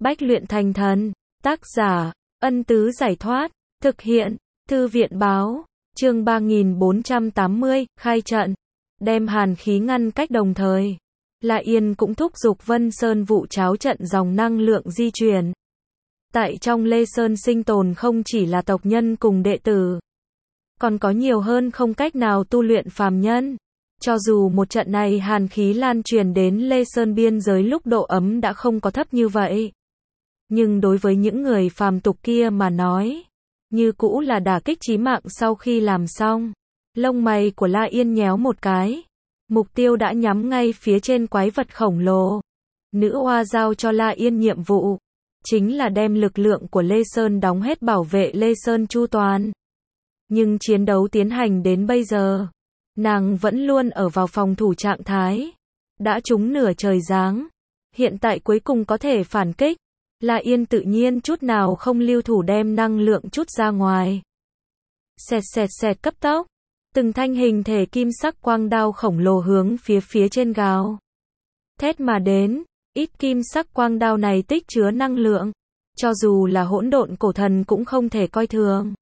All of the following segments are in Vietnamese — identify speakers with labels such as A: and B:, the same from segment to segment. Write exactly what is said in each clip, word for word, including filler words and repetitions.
A: Bách luyện thành thần. Tác giả, Ân Tứ Giải Thoát. Thực hiện, Thư viện Báo. Chương ba nghìn bốn trăm tám mươi, khai trận. Đem hàn khí ngăn cách đồng thời. La Yên cũng thúc giục Vân Sơn vụ cháo trận dòng năng lượng di chuyển. Tại trong Lê Sơn sinh tồn không chỉ là tộc nhân cùng đệ tử, còn có nhiều hơn không cách nào tu luyện phàm nhân. Cho dù một trận này hàn khí lan truyền đến Lê Sơn biên giới lúc độ ấm đã không có thấp như vậy, nhưng đối với những người phàm tục kia mà nói, như cũ là đả kích chí mạng. Sau khi làm xong, lông mày của La Yên nhéo một cái. Mục tiêu đã nhắm ngay phía trên quái vật khổng lồ. Nữ oa giao cho La Yên nhiệm vụ, chính là đem lực lượng của Lê Sơn đóng hết bảo vệ Lê Sơn chu toàn. Nhưng chiến đấu tiến hành đến bây giờ, nàng vẫn luôn ở vào phòng thủ trạng thái. Đã trúng nửa trời giáng, hiện tại cuối cùng có thể phản kích. La Yên tự nhiên chút nào không lưu thủ đem năng lượng chút ra ngoài. Xẹt xẹt xẹt cấp tốc, từng thanh hình thể kim sắc quang đao khổng lồ hướng phía phía trên gào thét mà đến. Ít kim sắc quang đao này tích chứa năng lượng, cho dù là hỗn độn cổ thần cũng không thể coi thường.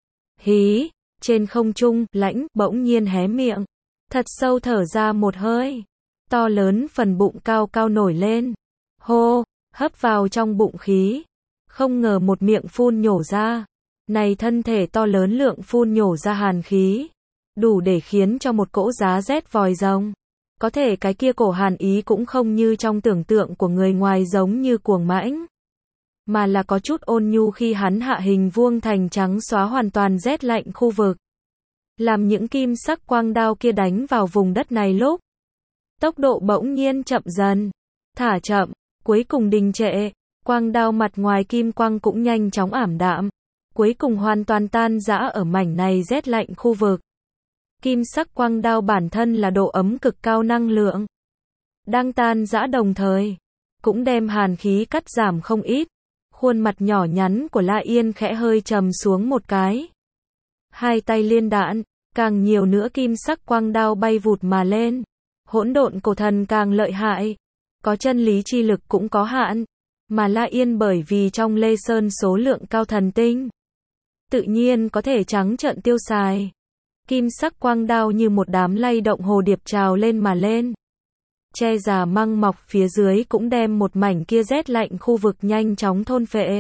A: Hí, trên không trung, Lãnh bỗng nhiên hé miệng, thật sâu thở ra một hơi. To lớn phần bụng cao cao nổi lên. Hô, hấp vào trong bụng khí. Không ngờ một miệng phun nhổ ra. Này thân thể to lớn lượng phun nhổ ra hàn khí, đủ để khiến cho một cỗ giá rét vòi rồng. Có thể cái kia cổ hàn ý cũng không như trong tưởng tượng của người ngoài giống như cuồng mãnh, mà là có chút ôn nhu khi hắn hạ hình vuông thành trắng xóa hoàn toàn rét lạnh khu vực. Làm những kim sắc quang đao kia đánh vào vùng đất này lúc, tốc độ bỗng nhiên chậm dần, thả chậm, cuối cùng đình trệ. Quang đao mặt ngoài kim quang cũng nhanh chóng ảm đạm, cuối cùng hoàn toàn tan rã ở mảnh này rét lạnh khu vực. Kim sắc quang đao bản thân là độ ấm cực cao năng lượng, đang tan rã đồng thời, cũng đem hàn khí cắt giảm không ít. Khuôn mặt nhỏ nhắn của La Yên khẽ hơi trầm xuống một cái. Hai tay liên đạn, càng nhiều nữa kim sắc quang đao bay vụt mà lên. Hỗn độn cổ thần càng lợi hại, có chân lý chi lực cũng có hạn, mà La Yên bởi vì trong Lê Sơn số lượng cao thần tinh, tự nhiên có thể trắng trợn tiêu xài. Kim sắc quang đao như một đám lay động hồ điệp trào lên mà lên. Che già măng mọc phía dưới cũng đem một mảnh kia rét lạnh khu vực nhanh chóng thôn phệ.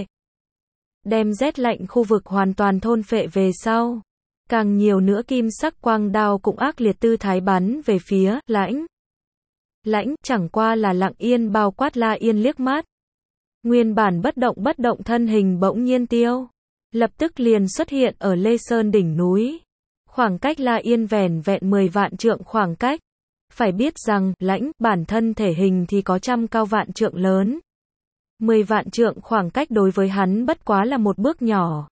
A: Đem rét lạnh khu vực hoàn toàn thôn phệ về sau. Càng nhiều nữa kim sắc quang đao cũng ác liệt tư thái bắn về phía Lãnh. Lãnh chẳng qua là lặng yên bao quát La Yên liếc mắt. Nguyên bản bất động bất động thân hình bỗng nhiên tiêu. Lập tức liền xuất hiện ở Lê Sơn đỉnh núi. Khoảng cách La Yên vẻn vẹn mười vạn trượng khoảng cách. Phải biết rằng, Lãnh, bản thân thể hình thì có trăm cao vạn trượng lớn. mười vạn trượng khoảng cách đối với hắn bất quá là một bước nhỏ.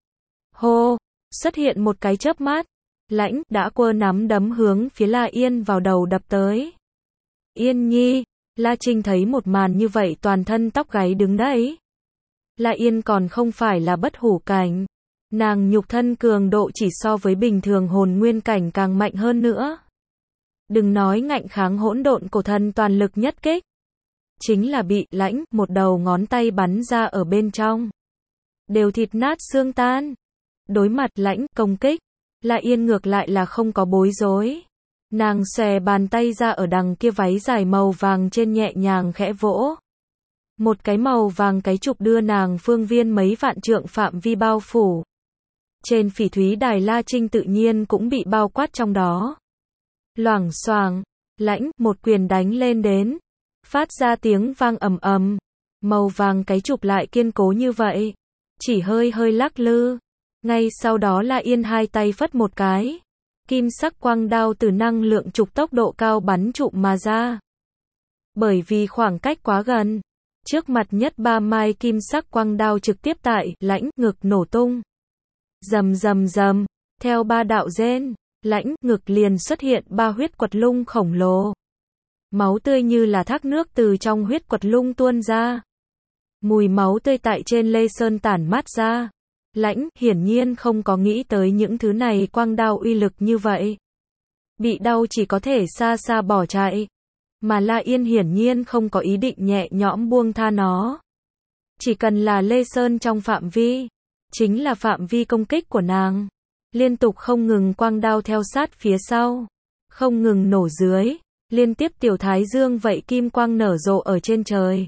A: Hô, xuất hiện một cái chớp mắt. Lãnh, đã quơ nắm đấm hướng phía La Yên vào đầu đập tới. Yên nhi, La Trinh thấy một màn như vậy toàn thân tóc gáy đứng đấy. La Yên còn không phải là bất hủ cảnh. Nàng nhục thân cường độ chỉ so với bình thường hồn nguyên cảnh càng mạnh hơn nữa. Đừng nói ngạnh kháng hỗn độn cổ thần toàn lực nhất kích, chính là bị Lãnh một đầu ngón tay bắn ra ở bên trong, đều thịt nát xương tan. Đối mặt Lãnh công kích, La Yên ngược lại là không có bối rối. Nàng xòe bàn tay ra ở đằng kia váy dài màu vàng trên nhẹ nhàng khẽ vỗ. Một cái màu vàng cái trục đưa nàng phương viên mấy vạn trượng phạm vi bao phủ. Trên phỉ thúy đài La Trinh tự nhiên cũng bị bao quát trong đó. Loảng xoảng, Lãnh một quyền đánh lên đến, phát ra tiếng vang ầm ầm. Màu vàng cái trục lại kiên cố như vậy, chỉ hơi hơi lắc lư. Ngay sau đó La Yên hai tay phất một cái, kim sắc quang đao từ năng lượng trục tốc độ cao bắn trụm mà ra. Bởi vì khoảng cách quá gần, trước mặt nhất ba mai kim sắc quang đao trực tiếp tại Lãnh ngực nổ tung. Rầm rầm rầm, theo ba đạo rên, Lãnh ngực liền xuất hiện ba huyết quật lung khổng lồ. Máu tươi như là thác nước từ trong huyết quật lung tuôn ra. Mùi máu tươi tại trên Lê Sơn tản mát ra. Lãnh hiển nhiên không có nghĩ tới những thứ này quang đao uy lực như vậy. Bị đau chỉ có thể xa xa bỏ chạy. Mà La Yên hiển nhiên không có ý định nhẹ nhõm buông tha nó. Chỉ cần là Lê Sơn trong phạm vi, chính là phạm vi công kích của nàng. Liên tục không ngừng quang đao theo sát phía sau, không ngừng nổ dưới, liên tiếp tiểu thái dương vậy kim quang nở rộ ở trên trời.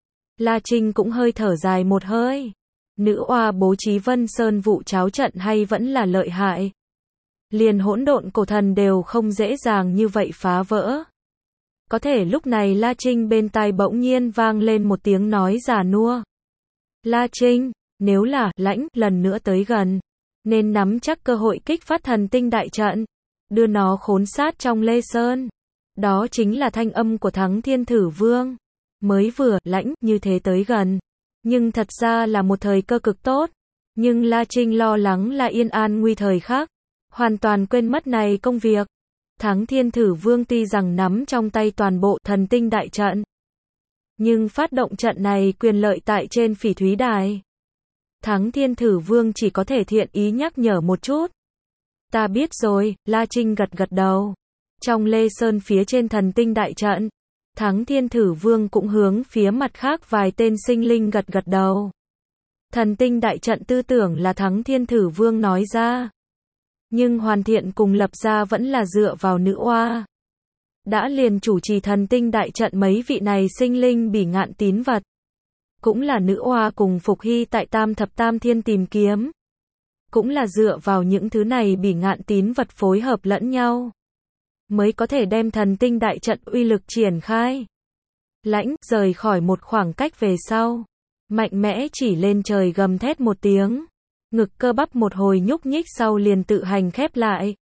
A: La Trinh cũng hơi thở dài một hơi. Nữ oa bố trí Vân Sơn vụ cháo trận hay vẫn là lợi hại. Liền hỗn độn cổ thần đều không dễ dàng như vậy phá vỡ. Có thể lúc này La Trinh bên tai bỗng nhiên vang lên một tiếng nói già nua. La Trinh, nếu là Lãnh lần nữa tới gần, nên nắm chắc cơ hội kích phát thần tinh đại trận, đưa nó khốn sát trong Lê Sơn. Đó chính là thanh âm của Thắng Thiên Thử Vương. Mới vừa Lãnh như thế tới gần, nhưng thật ra là một thời cơ cực tốt. Nhưng La Trinh lo lắng là Yên An nguy thời khắc, hoàn toàn quên mất này công việc. Thắng Thiên Thử Vương tuy rằng nắm trong tay toàn bộ thần tinh đại trận, nhưng phát động trận này quyền lợi tại trên Phỉ Thúy Đài. Thắng Thiên Thử Vương chỉ có thể thiện ý nhắc nhở một chút. Ta biết rồi, La Trinh gật gật đầu. Trong Lê Sơn phía trên thần tinh đại trận, Thắng Thiên Thử Vương cũng hướng phía mặt khác vài tên sinh linh gật gật đầu. Thần tinh đại trận tư tưởng là Thắng Thiên Thử Vương nói ra. Nhưng hoàn thiện cùng lập ra vẫn là dựa vào nữ oa. Đã liền chủ trì thần tinh đại trận mấy vị này sinh linh bỉ ngạn tín vật. Cũng là nữ oa cùng Phục Hy tại Tam Thập Tam Thiên tìm kiếm. Cũng là dựa vào những thứ này bỉ ngạn tín vật phối hợp lẫn nhau, mới có thể đem thần tinh đại trận uy lực triển khai. Lãnh rời khỏi một khoảng cách về sau, mạnh mẽ chỉ lên trời gầm thét một tiếng. Ngực cơ bắp một hồi nhúc nhích sau liền tự hành khép lại.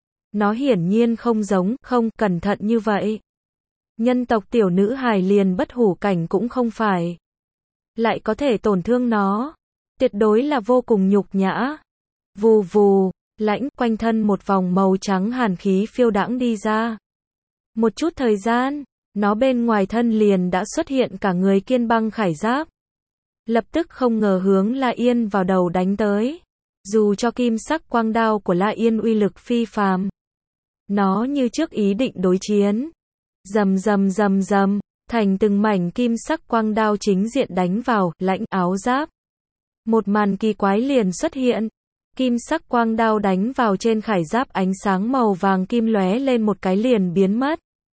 A: Nó hiển nhiên không giống, không cẩn thận như vậy. Nhân tộc tiểu nữ hài liền bất hủ cảnh cũng không phải. Lại có thể tổn thương nó. Tuyệt đối là vô cùng nhục nhã. Vù vù, Lãnh quanh thân một vòng màu trắng hàn khí phiêu đãng đi ra. Một chút thời gian, nó bên ngoài thân liền đã xuất hiện cả người kiên băng khải giáp. Lập tức không ngờ hướng La Yên vào đầu đánh tới. Dù cho kim sắc quang đao của La Yên uy lực phi phàm, nó như trước ý định đối chiến. Rầm rầm rầm rầm, thành từng mảnh kim sắc quang đao chính diện đánh vào Lãnh áo giáp. Một màn kỳ quái liền xuất hiện. Kim sắc quang đao đánh vào trên khải giáp, ánh sáng màu vàng kim lóe lên một cái liền biến mất.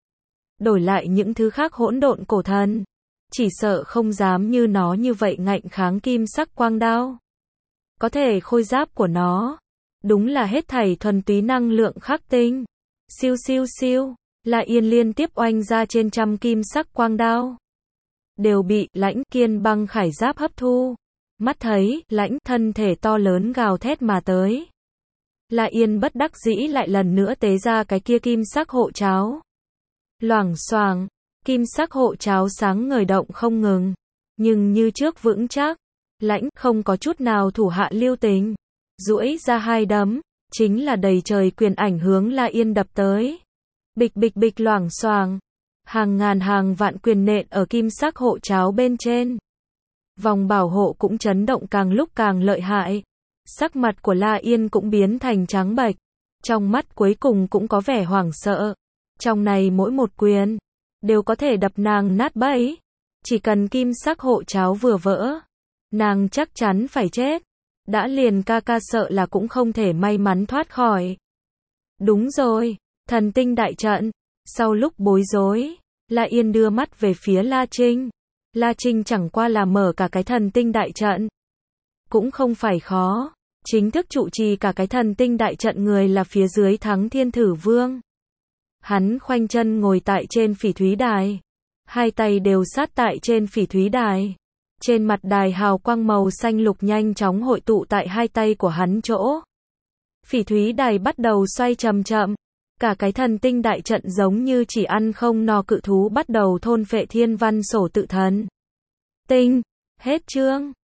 A: Đổi lại những thứ khác hỗn độn cổ thần, chỉ sợ không dám như nó như vậy ngạnh kháng kim sắc quang đao. Có thể khôi giáp của nó, đúng là hết thảy thuần túy năng lượng khắc tinh. Siêu siêu siêu, La Yên liên tiếp oanh ra trên trăm kim sắc quang đao. Đều bị Lãnh kiên băng khải giáp hấp thu. Mắt thấy, Lãnh thân thể to lớn gào thét mà tới. La Yên bất đắc dĩ lại lần nữa tế ra cái kia kim sắc hộ cháo. Loảng xoảng, kim sắc hộ cháo sáng ngời động không ngừng. Nhưng như trước vững chắc. Lãnh không có chút nào thủ hạ lưu tình. Duỗi ra hai đấm, chính là đầy trời quyền ảnh hướng La Yên đập tới. Bịch bịch bịch loảng xoảng. Hàng ngàn hàng vạn quyền nện ở kim sắc hộ cháo bên trên. Vòng bảo hộ cũng chấn động càng lúc càng lợi hại. Sắc mặt của La Yên cũng biến thành trắng bệch. Trong mắt cuối cùng cũng có vẻ hoảng sợ. Trong này mỗi một quyền, đều có thể đập nàng nát bấy. Chỉ cần kim sắc hộ cháo vừa vỡ, nàng chắc chắn phải chết. Đã liền ca ca sợ là cũng không thể may mắn thoát khỏi. Đúng rồi, thần tinh đại trận. Sau lúc bối rối, La Yên đưa mắt về phía La Trinh. La Trinh chẳng qua là mở cả cái thần tinh đại trận. Cũng không phải khó. Chính thức trụ trì cả cái thần tinh đại trận người là phía dưới Thắng Thiên Thử Vương. Hắn khoanh chân ngồi tại trên Phỉ Thúy Đài. Hai tay đều sát tại trên Phỉ Thúy Đài. Trên mặt đài hào quang màu xanh lục nhanh chóng hội tụ tại hai tay của hắn chỗ. Phỉ Thúy Đài bắt đầu xoay chậm chậm. Cả cái thần tinh đại trận giống như chỉ ăn không no cự thú bắt đầu thôn phệ thiên văn sổ tự thần. Tinh, hết chương.